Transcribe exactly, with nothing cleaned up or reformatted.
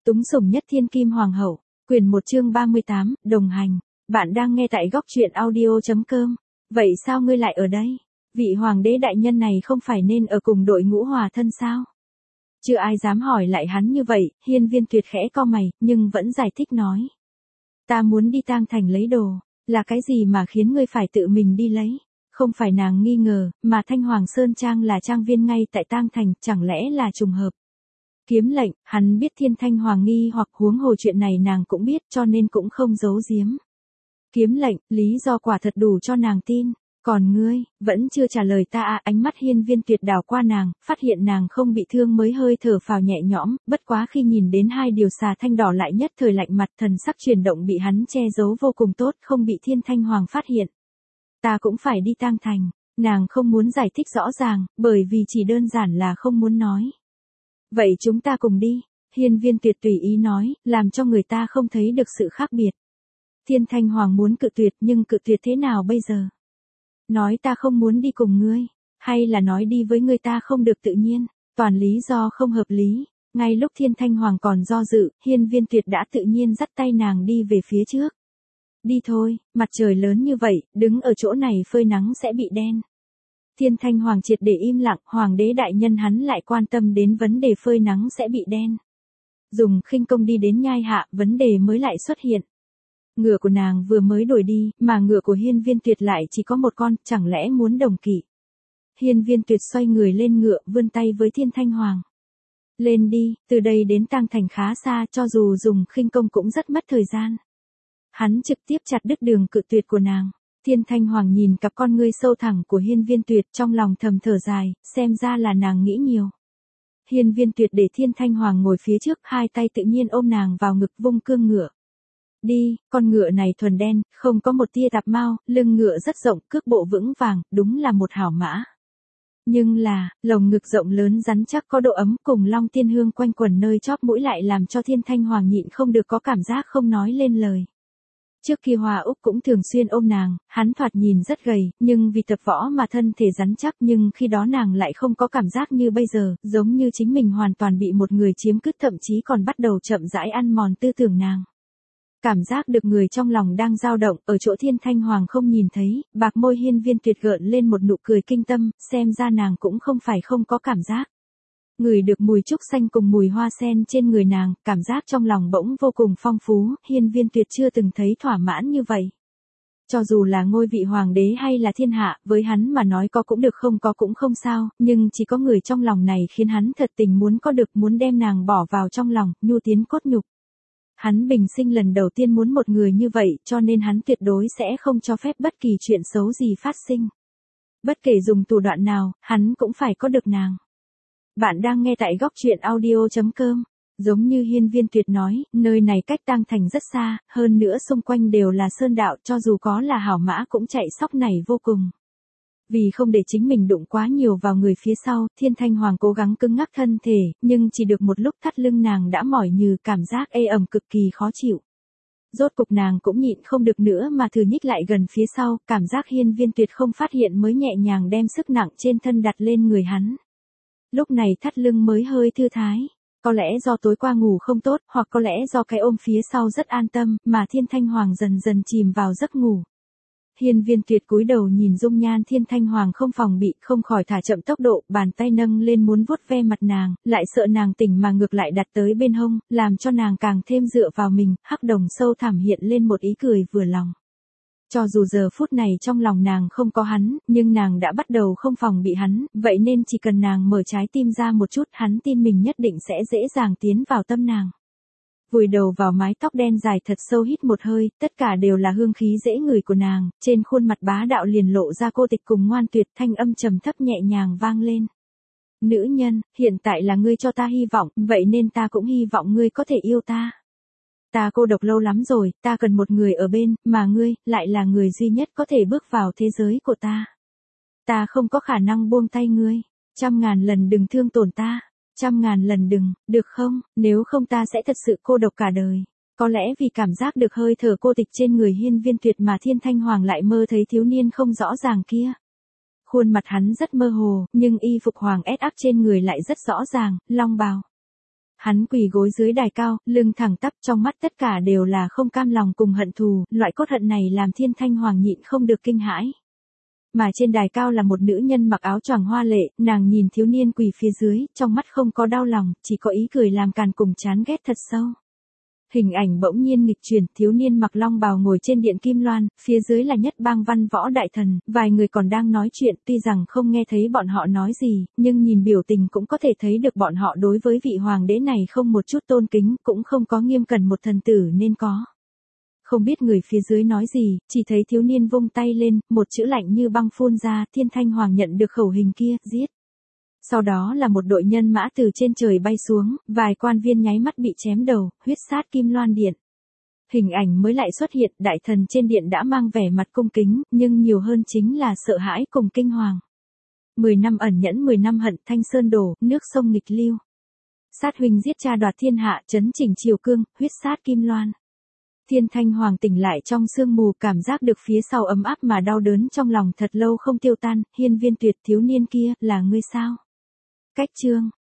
Túng sủng nhất thiên kim hoàng hậu, quyển một chương ba mươi tám, đồng hành. Bạn đang nghe tại góc truyện audio.com. Vậy sao ngươi lại ở đây? Vị hoàng đế đại nhân này không phải nên ở cùng đội ngũ hòa thân sao? Chưa ai dám hỏi lại hắn như vậy, Hiên Viên Tuyệt khẽ cau mày, nhưng vẫn giải thích nói. Ta muốn đi Tang Thành lấy đồ, là cái gì mà khiến ngươi phải tự mình đi lấy? Không phải nàng nghi ngờ, mà Thanh Hoàng Sơn Trang là trang viên ngay tại Tang Thành, chẳng lẽ là trùng hợp? Kiếm lệnh, hắn biết Thiên Thanh Hoàng nghi hoặc huống hồ chuyện này nàng cũng biết cho nên cũng không giấu giếm. Kiếm lệnh, lý do quả thật đủ cho nàng tin. Còn ngươi, vẫn chưa trả lời ta à? Ánh mắt Hiên Viên Tuyệt đảo qua nàng, phát hiện nàng không bị thương mới hơi thở phào nhẹ nhõm, bất quá khi nhìn đến hai điều xà thanh đỏ lại nhất thời lạnh mặt, thần sắc chuyển động bị hắn che giấu vô cùng tốt, không bị Thiên Thanh Hoàng phát hiện. Ta cũng phải đi Tang Thành, nàng không muốn giải thích rõ ràng, bởi vì chỉ đơn giản là không muốn nói. Vậy chúng ta cùng đi, Hiên Viên Tuyệt tùy ý nói, làm cho người ta không thấy được sự khác biệt. Thiên Thanh Hoàng muốn cự tuyệt nhưng cự tuyệt thế nào bây giờ? Nói ta không muốn đi cùng ngươi, hay là nói đi với người ta không được tự nhiên, toàn lý do không hợp lý. Ngay lúc Thiên Thanh Hoàng còn do dự, Hiên Viên Tuyệt đã tự nhiên dắt tay nàng đi về phía trước. Đi thôi, mặt trời lớn như vậy, đứng ở chỗ này phơi nắng sẽ bị đen. Thiên Thanh Hoàng triệt để im lặng, hoàng đế đại nhân hắn lại quan tâm đến vấn đề phơi nắng sẽ bị đen. Dùng khinh công đi đến nhai hạ, vấn đề mới lại xuất hiện. Ngựa của nàng vừa mới đuổi đi, mà ngựa của Hiên Viên Tuyệt lại chỉ có một con, chẳng lẽ muốn đồng kỵ. Hiên Viên Tuyệt xoay người lên ngựa, vươn tay với Thiên Thanh Hoàng. Lên đi, từ đây đến Tang Thành khá xa, cho dù dùng khinh công cũng rất mất thời gian. Hắn trực tiếp chặt đứt đường cự tuyệt của nàng. Thiên Thanh Hoàng nhìn cặp con ngươi sâu thẳm của Hiên Viên Tuyệt, trong lòng thầm thở dài, xem ra là nàng nghĩ nhiều. Hiên Viên Tuyệt để Thiên Thanh Hoàng ngồi phía trước, hai tay tự nhiên ôm nàng vào ngực, vung cương ngựa. Đi, con ngựa này thuần đen, không có một tia tạp mao, lưng ngựa rất rộng, cước bộ vững vàng, đúng là một hảo mã. Nhưng là, lồng ngực rộng lớn rắn chắc có độ ấm cùng long tiên hương quanh quẩn nơi chóp mũi lại làm cho Thiên Thanh Hoàng nhịn không được có cảm giác không nói lên lời. Trước kia Hoa Úc cũng thường xuyên ôm nàng, hắn thoạt nhìn rất gầy, nhưng vì tập võ mà thân thể rắn chắc, nhưng khi đó nàng lại không có cảm giác như bây giờ, giống như chính mình hoàn toàn bị một người chiếm cứ, thậm chí còn bắt đầu chậm rãi ăn mòn tư tưởng nàng. Cảm giác được người trong lòng đang dao động, ở chỗ Thiên Thanh Hoàng không nhìn thấy, bạc môi Hiên Viên Tuyệt gợn lên một nụ cười kinh tâm, xem ra nàng cũng không phải không có cảm giác. Ngửi được mùi trúc xanh cùng mùi hoa sen trên người nàng, cảm giác trong lòng bỗng vô cùng phong phú, Hiên Viên Tuyệt chưa từng thấy thỏa mãn như vậy. Cho dù là ngôi vị hoàng đế hay là thiên hạ, với hắn mà nói có cũng được không có cũng không sao, nhưng chỉ có người trong lòng này khiến hắn thật tình muốn có được, muốn đem nàng bỏ vào trong lòng, nhu tiến cốt nhục. Hắn bình sinh lần đầu tiên muốn một người như vậy, cho nên hắn tuyệt đối sẽ không cho phép bất kỳ chuyện xấu gì phát sinh. Bất kể dùng thủ đoạn nào, hắn cũng phải có được nàng. Bạn đang nghe tại góc truyện audio.com. Giống như Hiên Viên Tuyệt nói, nơi này cách Tang Thành rất xa, hơn nữa xung quanh đều là sơn đạo, cho dù có là hảo mã cũng chạy sóc nảy vô cùng. Vì không để chính mình đụng quá nhiều vào người phía sau, Thiên Thanh Hoàng cố gắng cứng ngắc thân thể, nhưng chỉ được một lúc thắt lưng nàng đã mỏi nhừ, cảm giác ê ẩm cực kỳ khó chịu. Rốt cục nàng cũng nhịn không được nữa mà thử nhích lại gần phía sau, cảm giác Hiên Viên Tuyệt không phát hiện mới nhẹ nhàng đem sức nặng trên thân đặt lên người hắn. Lúc này thắt lưng mới hơi thư thái. Có lẽ do tối qua ngủ không tốt, hoặc có lẽ do cái ôm phía sau rất an tâm, mà Thiên Thanh Hoàng dần dần chìm vào giấc ngủ. Hiên Viên Tuyệt cúi đầu nhìn dung nhan Thiên Thanh Hoàng không phòng bị, không khỏi thả chậm tốc độ, bàn tay nâng lên muốn vuốt ve mặt nàng, lại sợ nàng tỉnh mà ngược lại đặt tới bên hông, làm cho nàng càng thêm dựa vào mình, hắc đồng sâu thẳm hiện lên một ý cười vừa lòng. Cho dù giờ phút này trong lòng nàng không có hắn, nhưng nàng đã bắt đầu không phòng bị hắn, vậy nên chỉ cần nàng mở trái tim ra một chút, hắn tin mình nhất định sẽ dễ dàng tiến vào tâm nàng. Vùi đầu vào mái tóc đen dài thật sâu, hít một hơi, tất cả đều là hương khí dễ ngửi của nàng, trên khuôn mặt bá đạo liền lộ ra cô tịch cùng ngoan tuyệt, thanh âm trầm thấp nhẹ nhàng vang lên. Nữ nhân, hiện tại là ngươi cho ta hy vọng, vậy nên ta cũng hy vọng ngươi có thể yêu ta. Ta cô độc lâu lắm rồi, ta cần một người ở bên, mà ngươi, lại là người duy nhất có thể bước vào thế giới của ta. Ta không có khả năng buông tay ngươi, trăm ngàn lần đừng thương tổn ta, trăm ngàn lần đừng, được không, nếu không ta sẽ thật sự cô độc cả đời. Có lẽ vì cảm giác được hơi thở cô tịch trên người Hiên Viên Tuyệt mà Thiên Thanh Hoàng lại mơ thấy thiếu niên không rõ ràng kia. Khuôn mặt hắn rất mơ hồ, nhưng y phục hoàng ét ắc trên người lại rất rõ ràng, long bào. Hắn quỳ gối dưới đài cao, lưng thẳng tắp, trong mắt tất cả đều là không cam lòng cùng hận thù, loại cốt hận này làm Thiên Thanh Hoàng nhịn không được kinh hãi. Mà trên đài cao là một nữ nhân mặc áo choàng hoa lệ, nàng nhìn thiếu niên quỳ phía dưới, trong mắt không có đau lòng, chỉ có ý cười làm càn cùng chán ghét thật sâu. Hình ảnh bỗng nhiên nghịch chuyển, thiếu niên mặc long bào ngồi trên điện kim loan, phía dưới là Nhất Bang Văn Võ đại thần, vài người còn đang nói chuyện, tuy rằng không nghe thấy bọn họ nói gì, nhưng nhìn biểu tình cũng có thể thấy được bọn họ đối với vị hoàng đế này không một chút tôn kính, cũng không có nghiêm cẩn một thần tử nên có. Không biết người phía dưới nói gì, chỉ thấy thiếu niên vung tay lên, một chữ lạnh như băng phun ra, Thiên Thanh Hoàng nhận được khẩu hình kia, giết. Sau đó là một đội nhân mã từ trên trời bay xuống, vài quan viên nháy mắt bị chém đầu, huyết sát kim loan điện. Hình ảnh mới lại xuất hiện, đại thần trên điện đã mang vẻ mặt cung kính, nhưng nhiều hơn chính là sợ hãi cùng kinh hoàng. Mười năm ẩn nhẫn mười năm hận, Thanh Sơn đổ, nước sông nghịch lưu. Sát huynh giết cha đoạt thiên hạ, chấn chỉnh triều cương, huyết sát kim loan. Thiên Thanh Hoàng tỉnh lại trong sương mù, cảm giác được phía sau ấm áp mà đau đớn trong lòng thật lâu không tiêu tan. Hiên Viên Tuyệt, thiếu niên kia, là ngươi sao? Cách chương